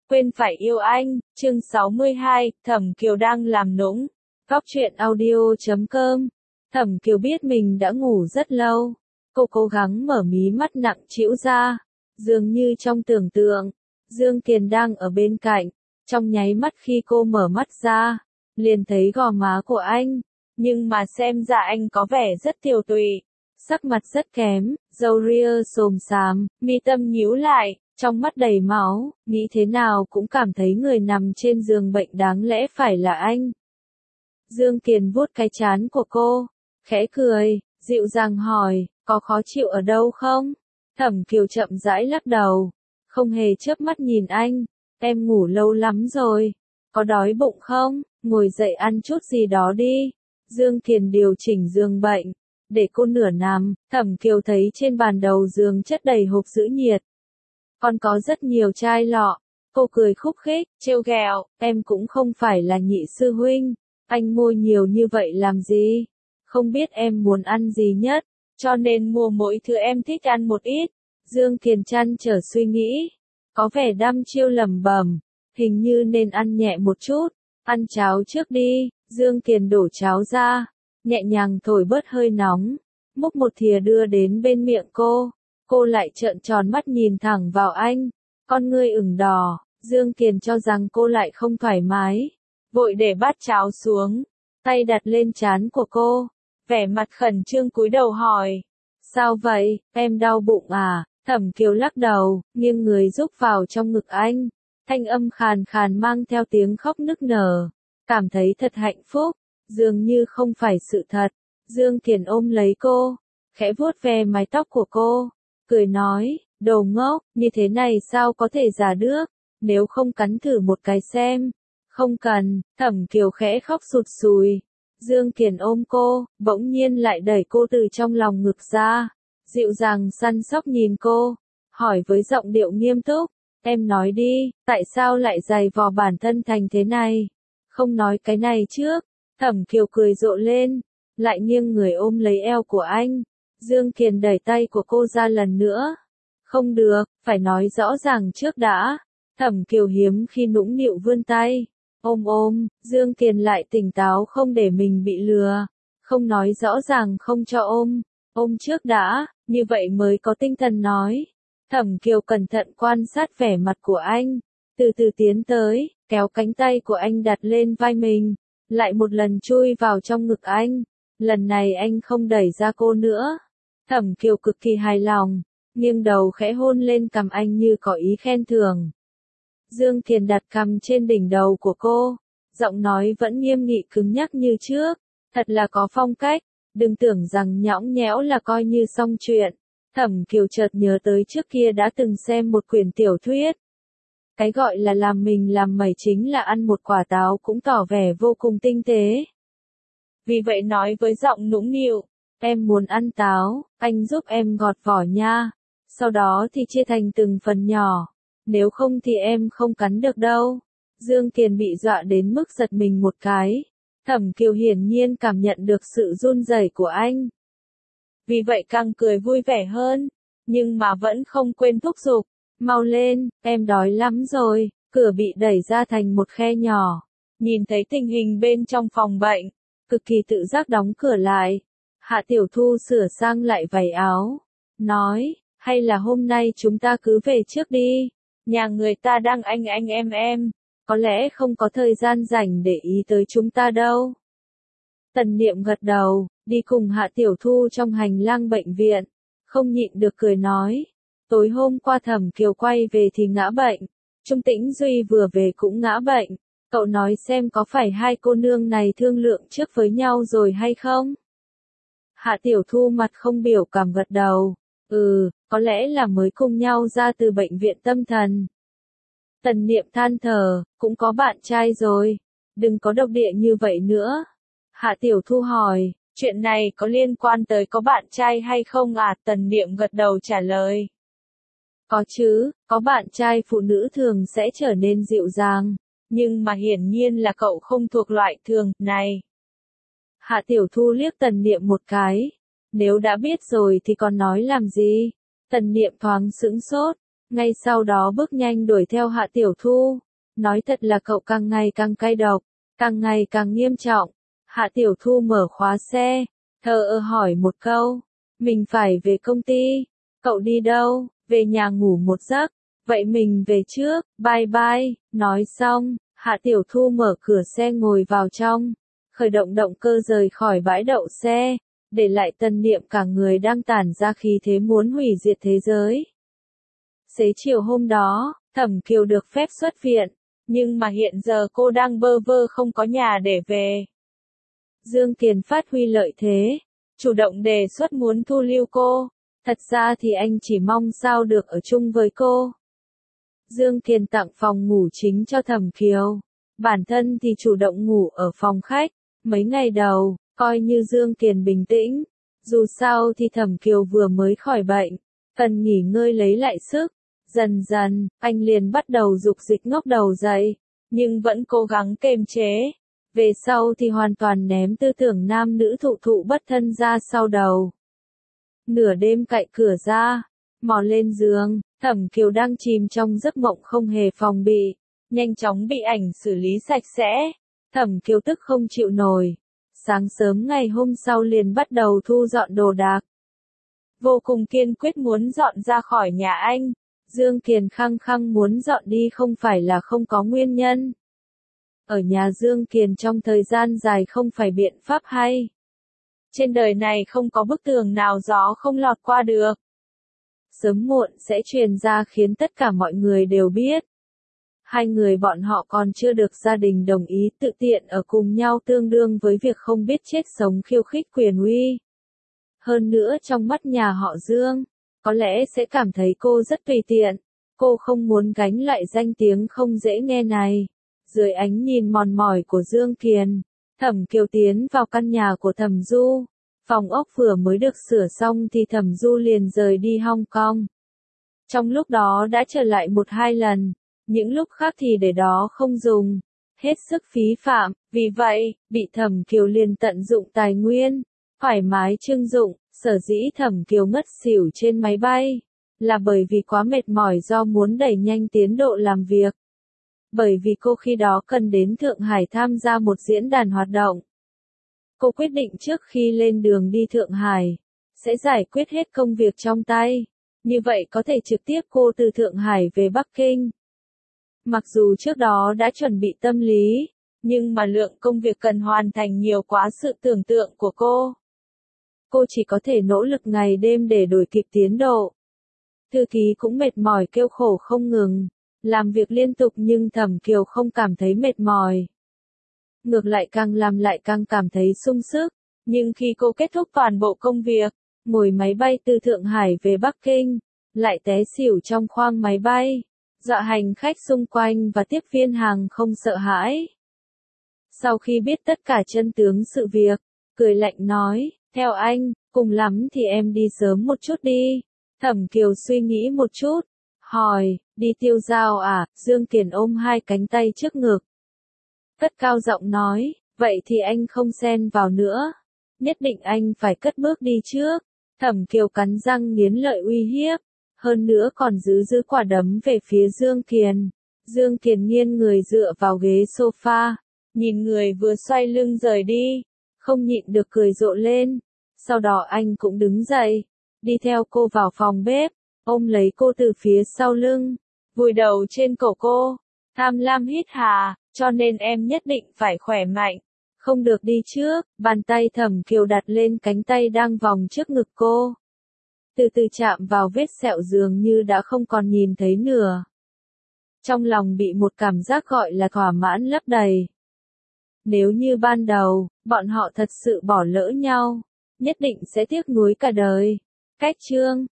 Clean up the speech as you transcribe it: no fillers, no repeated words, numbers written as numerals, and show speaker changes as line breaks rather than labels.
Quên phải yêu anh, chương 62, Thẩm Kiều đang làm nũng. Góc truyện audio.com. Thẩm Kiều biết mình đã ngủ rất lâu. Cô cố gắng mở mí mắt nặng trĩu ra. Dường như trong tưởng tượng, Dương Kiền đang ở bên cạnh. Trong nháy mắt khi cô mở mắt ra, liền thấy gò má của anh. Nhưng mà xem ra anh có vẻ rất tiều tụy. Sắc mặt rất kém, râu ria xồm xàm, mi tâm nhíu lại. Trong mắt đầy máu, nghĩ thế nào cũng cảm thấy người nằm trên giường bệnh đáng lẽ phải là anh. Dương Kiền vuốt cái trán của cô, khẽ cười, dịu dàng hỏi, có khó chịu ở đâu không? Thẩm Kiều chậm rãi lắc đầu, không hề chớp mắt nhìn anh, em ngủ lâu lắm rồi, có đói bụng không? Ngồi dậy ăn chút gì đó đi. Dương Kiền điều chỉnh giường bệnh, để cô nửa nằm. Thẩm Kiều thấy trên bàn đầu giường chất đầy hộp giữ nhiệt. Còn có rất nhiều chai lọ. Cô cười khúc khích, trêu ghẹo, em cũng không phải là nhị sư huynh. Anh mua nhiều như vậy làm gì? Không biết em muốn ăn gì nhất, cho nên mua mỗi thứ em thích ăn một ít. Dương Kiền trăn trở suy nghĩ, có vẻ đăm chiêu lẩm bẩm, hình như nên ăn nhẹ một chút. Ăn cháo trước đi. Dương Kiền đổ cháo ra, nhẹ nhàng thổi bớt hơi nóng, múc một thìa đưa đến bên miệng cô. Cô lại trợn tròn mắt nhìn thẳng vào anh, con ngươi ửng đỏ. Dương Kiền cho rằng cô lại không thoải mái, vội để bát cháo xuống, tay đặt lên trán của cô, vẻ mặt khẩn trương cúi đầu hỏi, sao vậy, em đau bụng à? Thẩm Kiều lắc đầu, nghiêng người rúc vào trong ngực anh, thanh âm khàn khàn mang theo tiếng khóc nức nở, cảm thấy thật hạnh phúc, dường như không phải sự thật. Dương Kiền ôm lấy cô, khẽ vuốt ve mái tóc của cô, cười nói, đồ ngốc, như thế này sao có thể giả được, nếu không cắn thử một cái xem. Không cần. Thẩm Kiều khẽ khóc sụt sùi. Dương Kiền ôm cô, bỗng nhiên lại đẩy cô từ trong lòng ngực ra, dịu dàng săn sóc nhìn cô, hỏi với giọng điệu nghiêm túc, em nói đi, tại sao lại giày vò bản thân thành thế này? Không nói cái này trước. Thẩm Kiều cười rộ lên, lại nghiêng người ôm lấy eo của anh. Dương Kiền đẩy tay của cô ra lần nữa. Không được, phải nói rõ ràng trước đã. Thẩm Kiều hiếm khi nũng nịu vươn tay. Ôm, Dương Kiền lại tỉnh táo không để mình bị lừa. Không nói rõ ràng không cho ôm trước đã, như vậy mới có tinh thần nói. Thẩm Kiều cẩn thận quan sát vẻ mặt của anh, từ từ tiến tới, kéo cánh tay của anh đặt lên vai mình, lại một lần chui vào trong ngực anh. Lần này anh không đẩy ra cô nữa. Thẩm Kiều cực kỳ hài lòng, nghiêng đầu khẽ hôn lên cằm anh như có ý khen thưởng. Dương Kiền đặt cằm trên đỉnh đầu của cô, giọng nói vẫn nghiêm nghị cứng nhắc như trước, thật là có phong cách, đừng tưởng rằng nhõng nhẽo là coi như xong chuyện. Thẩm Kiều chợt nhớ tới trước kia đã từng xem một quyển tiểu thuyết. Cái gọi là làm mình làm mẩy chính là ăn một quả táo cũng tỏ vẻ vô cùng tinh tế. Vì vậy nói với giọng nũng nịu, em muốn ăn táo, anh giúp em gọt vỏ nha, sau đó thì chia thành từng phần nhỏ, nếu không thì em không cắn được đâu. Dương Kiền bị dọa đến mức giật mình một cái. Thẩm Kiều hiển nhiên cảm nhận được sự run rẩy của anh. Vì vậy càng cười vui vẻ hơn, nhưng mà vẫn không quên thúc giục, mau lên, em đói lắm rồi. Cửa bị đẩy ra thành một khe nhỏ, nhìn thấy tình hình bên trong phòng bệnh, cực kỳ tự giác đóng cửa lại. Hạ Tiểu Thu sửa sang lại váy áo, nói, hay là hôm nay chúng ta cứ về trước đi, nhà người ta đang anh em, có lẽ không có thời gian rảnh để ý tới chúng ta đâu. Tần Niệm gật đầu, đi cùng Hạ Tiểu Thu trong hành lang bệnh viện, không nhịn được cười nói, tối hôm qua Thẩm Kiều quay về thì ngã bệnh, Trung Tĩnh Duy vừa về cũng ngã bệnh, cậu nói xem có phải hai cô nương này thương lượng trước với nhau rồi hay không? Hạ Tiểu Thu mặt không biểu cảm gật đầu, có lẽ là mới cùng nhau ra từ bệnh viện tâm thần. Tần Niệm than thở, cũng có bạn trai rồi, đừng có độc địa như vậy nữa. Hạ Tiểu Thu hỏi, chuyện này có liên quan tới có bạn trai hay không à? Tần Niệm gật đầu trả lời. Có chứ, có bạn trai phụ nữ thường sẽ trở nên dịu dàng, nhưng mà hiển nhiên là cậu không thuộc loại thường này. Hạ Tiểu Thu liếc Tần Niệm một cái, nếu đã biết rồi thì còn nói làm gì? Tần Niệm thoáng sững sốt, Ngay sau đó bước nhanh đuổi theo Hạ Tiểu Thu. Nói thật là cậu càng ngày càng cay độc, càng ngày càng nghiêm trọng. Hạ Tiểu Thu mở khóa xe, thờ ơ hỏi một câu. Mình phải về công ty. Cậu đi đâu? Về nhà ngủ một giấc. Vậy mình về trước, bye bye. Nói xong, Hạ Tiểu Thu mở cửa xe ngồi vào trong. Khởi động động cơ rời khỏi bãi đậu xe. Để lại Tần Niệm cả người đang tản ra khí thế muốn hủy diệt thế giới. Xế chiều hôm đó, Thẩm Kiều được phép xuất viện. Nhưng mà hiện giờ cô đang bơ vơ không có nhà để về. Dương Kiền phát huy lợi thế, chủ động đề xuất muốn thu lưu cô. Thật ra thì anh chỉ mong sao được ở chung với cô. Dương Kiền tặng phòng ngủ chính cho Thẩm Kiều. Bản thân thì chủ động ngủ ở phòng khách. Mấy ngày đầu, coi như Dương Kiền bình tĩnh. Dù sao thì Thẩm Kiều vừa mới khỏi bệnh, cần nghỉ ngơi lấy lại sức. Dần dần, anh liền bắt đầu dục dịch ngóc đầu dậy, nhưng vẫn cố gắng kiềm chế. Về sau thì hoàn toàn ném tư tưởng nam nữ thụ thụ bất thân ra sau đầu. Nửa đêm cạy cửa ra, mò lên giường, Thẩm Kiều đang chìm trong giấc mộng không hề phòng bị, nhanh chóng bị ảnh xử lý sạch sẽ. Thẩm Kiều tức không chịu nổi. Sáng sớm ngày hôm sau liền bắt đầu thu dọn đồ đạc. Vô cùng kiên quyết muốn dọn ra khỏi nhà anh. Dương Kiền khăng khăng muốn dọn đi không phải là không có nguyên nhân. Ở nhà Dương Kiền trong thời gian dài không phải biện pháp hay. Trên đời này không có bức tường nào gió không lọt qua được. Sớm muộn sẽ truyền ra khiến tất cả mọi người đều biết. Hai người bọn họ còn chưa được gia đình đồng ý tự tiện ở cùng nhau tương đương với việc không biết chết sống khiêu khích quyền uy. Hơn nữa trong mắt nhà họ Dương, có lẽ sẽ cảm thấy cô rất tùy tiện. Cô không muốn gánh lại danh tiếng không dễ nghe này. Dưới ánh nhìn mòn mỏi của Dương Kiền, Thẩm Kiều tiến vào căn nhà của Thẩm Du. Phòng ốc vừa mới được sửa xong thì Thẩm Du liền rời đi Hong Kong. Trong lúc đó đã trở lại 1-2 lần, những lúc khác thì để đó không dùng. Hết sức phí phạm, vì vậy, bị Thẩm Kiều liền tận dụng tài nguyên, thoải mái trưng dụng. Sở dĩ Thẩm Kiều ngất xỉu trên máy bay, là bởi vì quá mệt mỏi do muốn đẩy nhanh tiến độ làm việc. Bởi vì cô khi đó cần đến Thượng Hải tham gia một diễn đàn hoạt động. Cô quyết định trước khi lên đường đi Thượng Hải, sẽ giải quyết hết công việc trong tay. Như vậy có thể trực tiếp cô từ Thượng Hải về Bắc Kinh. Mặc dù trước đó đã chuẩn bị tâm lý, nhưng mà lượng công việc cần hoàn thành nhiều quá sự tưởng tượng của cô. Cô chỉ có thể nỗ lực ngày đêm để đuổi kịp tiến độ. Thư ký cũng mệt mỏi kêu khổ không ngừng, làm việc liên tục nhưng Thẩm Kiều không cảm thấy mệt mỏi. Ngược lại càng làm lại càng cảm thấy sung sức, nhưng khi cô kết thúc toàn bộ công việc, ngồi máy bay từ Thượng Hải về Bắc Kinh, lại té xỉu trong khoang máy bay, dọa hành khách xung quanh và tiếp viên hàng không sợ hãi. Sau khi biết tất cả chân tướng sự việc, cười lạnh nói, theo anh, cùng lắm thì em đi sớm một chút đi. Thẩm Kiều suy nghĩ một chút, hỏi, đi tiêu dao à? Dương Kiền ôm hai cánh tay trước ngực, cất cao giọng nói, vậy thì anh không xen vào nữa. Nhất định anh phải cất bước đi trước. Thẩm Kiều cắn răng nghiến lợi uy hiếp, hơn nữa còn giữ quả đấm về phía Dương Kiền. Dương Kiền nghiêng người dựa vào ghế sofa, nhìn người vừa xoay lưng rời đi, không nhịn được cười rộ lên. Sau đó anh cũng đứng dậy, đi theo cô vào phòng bếp, ôm lấy cô từ phía sau lưng, vùi đầu trên cổ cô. Tham lam hít hà, cho nên em nhất định phải khỏe mạnh, không được đi trước. Bàn tay Thẩm Kiều đặt lên cánh tay đang vòng trước ngực cô, từ từ chạm vào vết sẹo dường như đã không còn nhìn thấy nửa. Trong lòng bị một cảm giác gọi là thỏa mãn lấp đầy. Nếu như ban đầu, bọn họ thật sự bỏ lỡ nhau, nhất định sẽ tiếc nuối cả đời. Cách chương